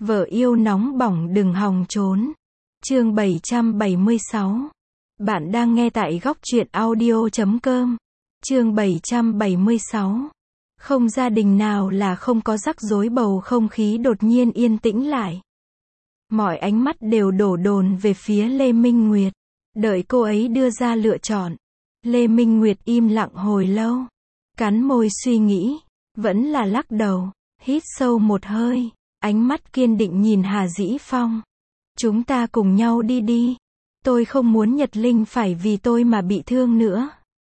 Vợ yêu nóng bỏng đừng hòng trốn. Chương 776. Bạn đang nghe tại góc truyện audio.com. Chương 776. Không gia đình nào là không có rắc rối, bầu không khí đột nhiên yên tĩnh lại. Mọi ánh mắt đều đổ dồn về phía Lê Minh Nguyệt. Đợi cô ấy đưa ra lựa chọn. Lê Minh Nguyệt im lặng hồi lâu. Cắn môi suy nghĩ. Vẫn là lắc đầu. Hít sâu một hơi. Ánh mắt kiên định nhìn Hà Dĩ Phong. Chúng ta cùng nhau đi đi. Tôi không muốn Nhật Linh phải vì tôi mà bị thương nữa.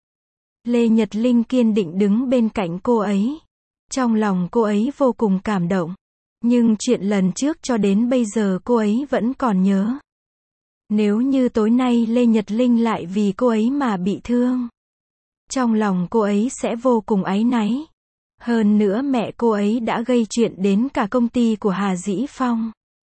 Lê Nhật Linh kiên định đứng bên cạnh cô ấy. Trong lòng cô ấy vô cùng cảm động. Nhưng chuyện lần trước cho đến bây giờ cô ấy vẫn còn nhớ. Nếu như tối nay Lê Nhật Linh lại vì cô ấy mà bị thương, trong lòng cô ấy sẽ vô cùng áy náy. Hơn nữa mẹ cô ấy đã gây chuyện đến cả công ty của Hà Dĩ Phong.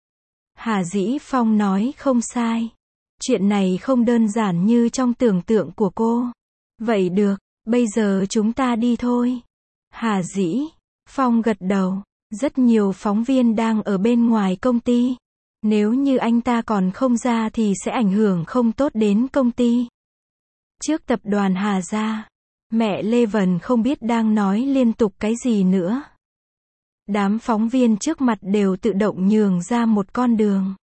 Hà Dĩ Phong nói không sai. Chuyện này không đơn giản như trong tưởng tượng của cô. Vậy được, bây giờ chúng ta đi thôi. Hà Dĩ Phong gật đầu. Rất nhiều phóng viên đang ở bên ngoài công ty. Nếu như anh ta còn không ra thì sẽ ảnh hưởng không tốt đến công ty. Trước tập đoàn Hà gia, mẹ Lê Vân không biết đang nói liên tục cái gì nữa. Đám phóng viên trước mặt đều tự động nhường ra một con đường.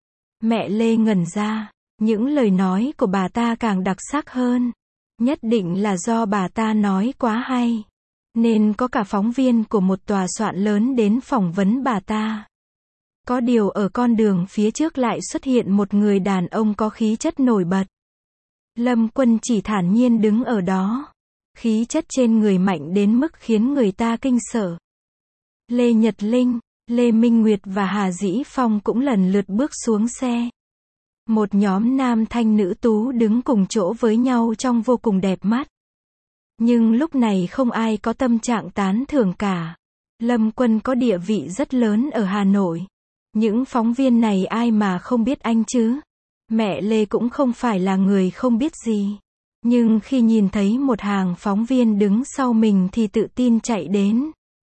Mẹ Lê ngẩn ra, những lời nói của bà ta càng đặc sắc hơn. Nhất định là do bà ta nói quá hay, nên có cả phóng viên của một tòa soạn lớn đến phỏng vấn bà ta. Có điều ở con đường phía trước lại xuất hiện một người đàn ông có khí chất nổi bật. Lâm Quân chỉ thản nhiên đứng ở đó. Khí chất trên người mạnh đến mức khiến người ta kinh sợ. Lê Nhật Linh, Lê Minh Nguyệt và Hà Dĩ Phong cũng lần lượt bước xuống xe. Một nhóm nam thanh nữ tú đứng cùng chỗ với nhau trông vô cùng đẹp mắt. Nhưng lúc này không ai có tâm trạng tán thưởng cả. Lâm Quân có địa vị rất lớn ở Hà Nội. Những phóng viên này ai mà không biết anh chứ? Mẹ Lê cũng không phải là người không biết gì. Nhưng khi nhìn thấy một hàng phóng viên đứng sau mình thì tự tin chạy đến.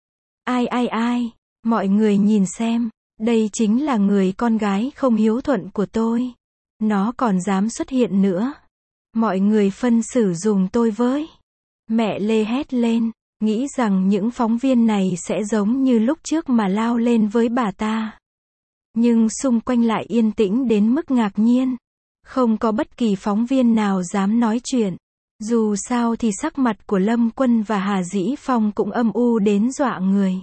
Ai, mọi người nhìn xem, đây chính là người con gái không hiếu thuận của tôi. Nó còn dám xuất hiện nữa. Mọi người phân xử dùm tôi với. Mẹ Lê hét lên, nghĩ rằng những phóng viên này sẽ giống như lúc trước mà lao lên với bà ta. Nhưng xung quanh lại yên tĩnh đến mức ngạc nhiên. Không có bất kỳ phóng viên nào dám nói chuyện. Dù sao thì sắc mặt của Lâm Quân và Hà Dĩ Phong cũng âm u đến dọa người.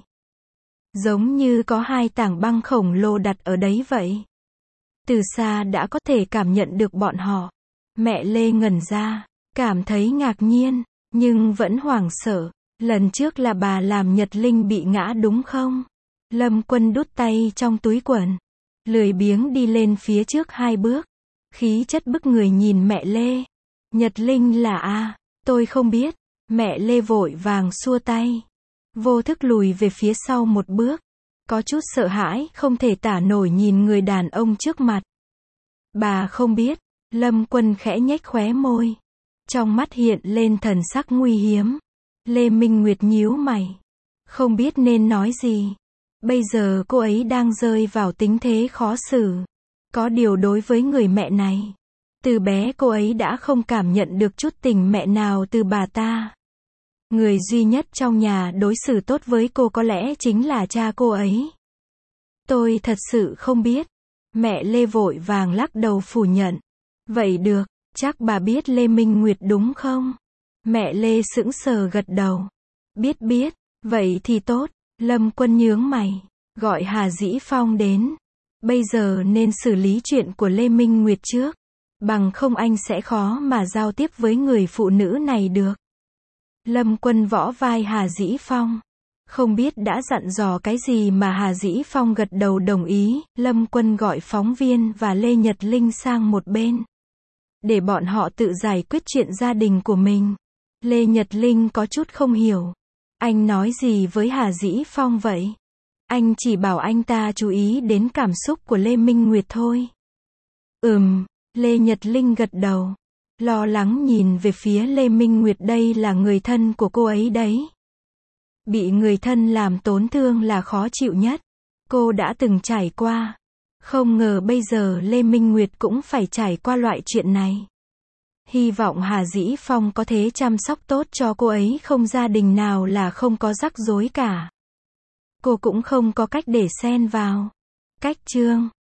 Giống như có hai tảng băng khổng lồ đặt ở đấy vậy. Từ xa đã có thể cảm nhận được bọn họ. Mẹ Lê ngẩn ra, cảm thấy ngạc nhiên, nhưng vẫn hoảng sợ. Lần trước là bà làm Nhật Linh bị ngã đúng không? Lâm Quân đút tay trong túi quần, lười biếng đi lên phía trước 2 bước. Khí chất bức người nhìn mẹ Lê. Nhật Linh là tôi không biết. Mẹ Lê vội vàng xua tay. Vô thức lùi về phía sau một bước. Có chút sợ hãi không thể tả nổi nhìn người đàn ông trước mặt. Bà không biết. Lâm Quân khẽ nhếch khóe môi. Trong mắt hiện lên thần sắc nguy hiếm. Lê Minh Nguyệt nhíu mày. Không biết nên nói gì. Bây giờ cô ấy đang rơi vào tình thế khó xử. Có điều đối với người mẹ này, từ bé cô ấy đã không cảm nhận được chút tình mẹ nào từ bà ta. Người duy nhất trong nhà đối xử tốt với cô có lẽ chính là cha cô ấy. Tôi thật sự không biết. Mẹ Lê vội vàng lắc đầu phủ nhận. Vậy được, chắc bà biết Lê Minh Nguyệt đúng không? Mẹ Lê sững sờ gật đầu. Biết, vậy thì tốt. Lâm Quân nhướng mày, gọi Hà Dĩ Phong đến. Bây giờ nên xử lý chuyện của Lê Minh Nguyệt trước. Bằng không anh sẽ khó mà giao tiếp với người phụ nữ này được. Lâm Quân vỗ vai Hà Dĩ Phong. Không biết đã dặn dò cái gì mà Hà Dĩ Phong gật đầu đồng ý. Lâm Quân gọi phóng viên và Lê Nhật Linh sang một bên. Để bọn họ tự giải quyết chuyện gia đình của mình. Lê Nhật Linh có chút không hiểu. Anh nói gì với Hà Dĩ Phong vậy? Anh chỉ bảo anh ta chú ý đến cảm xúc của Lê Minh Nguyệt thôi. Lê Nhật Linh gật đầu. Lo lắng nhìn về phía Lê Minh Nguyệt, đây là người thân của cô ấy đấy. Bị người thân làm tổn thương là khó chịu nhất. Cô đã từng trải qua. Không ngờ bây giờ Lê Minh Nguyệt cũng phải trải qua loại chuyện này. Hy vọng Hà Dĩ Phong có thể chăm sóc tốt cho cô ấy, không gia đình nào là không có rắc rối cả. Cô cũng không có cách để xen vào. Cách chương